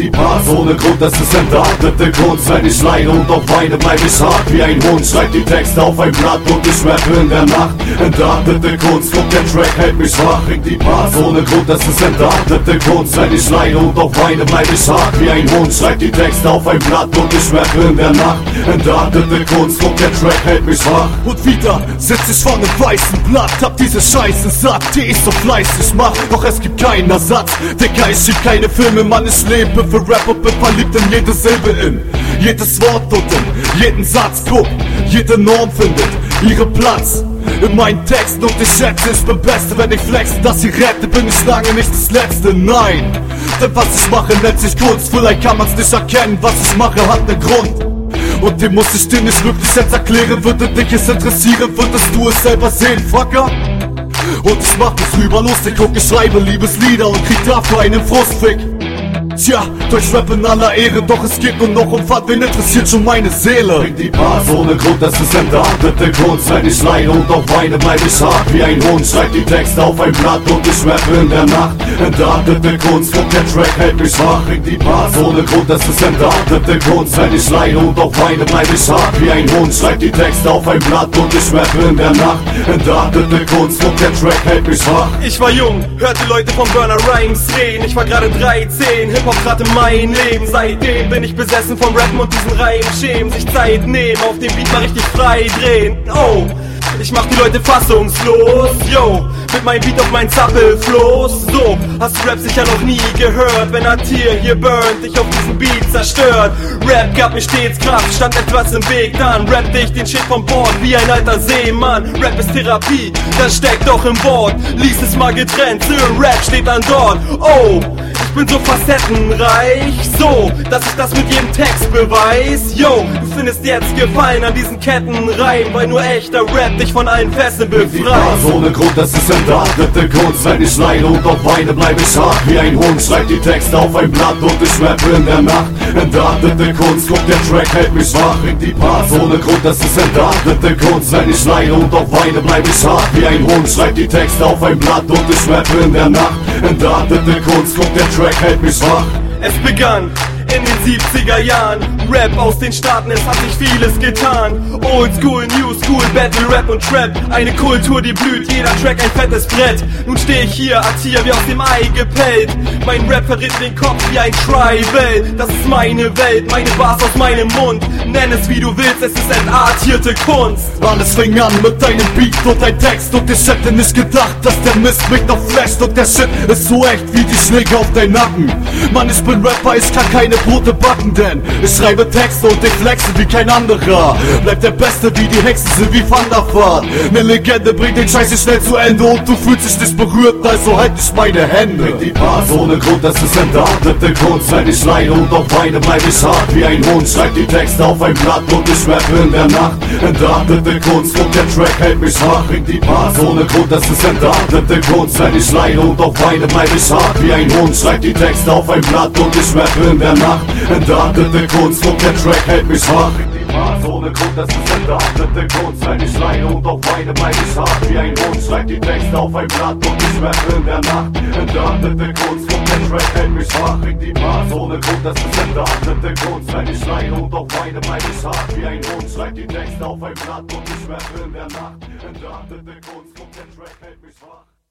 die Bars ohne Grund, das ist entartete Kunst. Wenn ich leide und auch weine, bleib ich hart wie ein Hund. Schreib die Texte auf ein Blatt und ich rappe in der Nacht. Entartete Kunst, guck, der Track hält mich wach. Bring die Bars ohne Grund, das ist entartete Kunst. Wenn ich leide und auch weine, bleib ich hart wie ein Hund. Schreib die Texte auf ein Blatt und ich rappe in der Nacht. Entartete Kunst, guck, der Track hält mich wach. Und wieder sitz ich vor einem weißen Blatt, hab diese Scheiße satt, die ich so fleißig mach, doch es gibt keinen Ersatz. Digga, ich schieb keine Filme, Mann, ich lebe für Rap und bin verliebt in jede Silbe, in jedes Wort und in jeden Satz. Guck, jede Norm findet ihren Platz in meinen Texten und ich schätze, ich bin Beste, wenn ich flexe, dass ich rette, bin ich lange nicht das Letzte, nein. Denn was ich mache, nennt sich Kunst, vielleicht kann man's nicht erkennen, was ich mache, hat nen Grund. Und den muss ich dir nicht wirklich jetzt erklären, würde dich es interessieren, würdest du es selber sehen, Fucker? Und ich mach mich drüber lustig, guck, ich schreibe Liebeslieder und krieg dafür einen Frustfick. Tja, durch Rap in aller Ehre, doch es geht nur noch um Fahrt, wen interessiert schon meine Seele? Bring die Bars ohne Grund, das ist entartete Kunst. Wenn ich leide und auch weine, bleib ich hart wie ein Hund. Schreib die Texte auf ein Blatt und ich rappe in der Nacht. Entartete Kunst, guck, der Track hält mich wach. Bring die Bars ohne Grund, das ist entartete Kunst. Wenn ich leide und auch weine, bleib ich hart wie ein Hund. Schreib die Texte auf ein Blatt und ich rappe in der Nacht. Entartete Kunst, guck, der Track hält mich wach. Ich war jung, hörte Leute von Burner Rhymes reden. Ich war gerade 13, Hip-Hop gerade mein Leben. Seitdem bin ich besessen vom Rappen und diesen Reimschemen. Sich Zeit nehmen, auf dem Beat mal richtig frei drehen. Oh, ich mach die Leute fassungslos, yo, mit meinem Beat auf meinen Zappelfloß. So, hast du Rap sicher noch nie gehört, wenn Atir hier burnt, dich auf diesen Beat zerstört. Rap gab mir stets Kraft, stand etwas im Weg, dann rappte ich den Shit vom Bord wie ein alter Seemann. Rap ist Therapie, das steckt doch im Wort, lies es mal getrennt, Rap steht dann dort. Oh, ich bin so facettenreich, so, dass ich das mit jedem Text beweis. Yo, du findest jetzt Gefallen an diesen Kettenreihen, weil nur echter Rap dich von allen Fesseln befreit. Die Bars ohne Grund, das ist entartete Kunst. Wenn ich leide und auch weine, bleib ich hart wie ein Hund. Schreib die Texte auf ein Blatt und ich rappe in der Nacht. Entartete Kunst, guck, der Track hält mich wach. Bring die Bars ohne Grund, das ist entartete Kunst. Wenn ich leide und auch weine, bleib ich hart wie ein Hund. Schreib die Texte auf ein Blatt und ich rappe in der Nacht. Entartete Kunst, guck, der Track hält mich wach. Es begann in den 70er Jahren, Rap aus den Staaten, es hat sich vieles getan. Old School, New School, Battle, Rap und Trap, eine Kultur, die blüht, jeder Track ein fettes Brett. Nun steh ich hier, Atir wie aus dem Ei gepellt. Mein Rap verdreht den Kopf wie ein Tribal. Das ist meine Welt, meine Bars aus meinem Mund. Nenn es wie du willst, es ist entartierte Kunst. Alles fing an mit deinem Beat und dein Text und ich hätte nicht gedacht, dass der Mist mich noch flasht und der Shit ist so echt wie die Schläge auf deinen Nacken. Mann, ich bin Rapper, ich kann keine Brote backen, denn ich schreibe Texte und ich flexe wie kein anderer. Bleib der Beste wie die Hexen sind wie Van der Vaart. Ne Legende bringt den Scheiße schnell zu Ende und du fühlst dich nicht berührt, also halt ich meine Hände. Bring die Bars ohne Grund, das ist entartete Kunst. Wenn ich leide und auch weine, bleib ich hart wie ein Hund. Schreib die Texte auf ein Blatt und ich rappe in der Nacht. Entartete Kunst, guck, der Track hält mich wach. Bring die Bars ohne Grund, das ist entartete Kunst. Wenn ich leide und auch weine, bleib ich hart wie ein Hund. Schreib die Texte auf ein Blatt und ich rappe in der Nacht. Entartete Kunst, guck, der Track hält mich wach. Bring die Bars ohne Grund, das ist entartete Kunst. Wenn ich leide und auch weine, bleib ich hart wie ein Hund. Schreib die Texte auf ein Blatt und ich rappe in der Nacht. Entartete Kunst, guck, der Track hält mich wach. Bring die Bars ohne Grund, das ist entartete Kunst. Wenn ich leide und auch weine, bleib ich hart wie ein Hund. Schreib die Texte auf ein Blatt und ich rappe in der Nacht. Entartete Kunst, guck, der Track hält mich wach.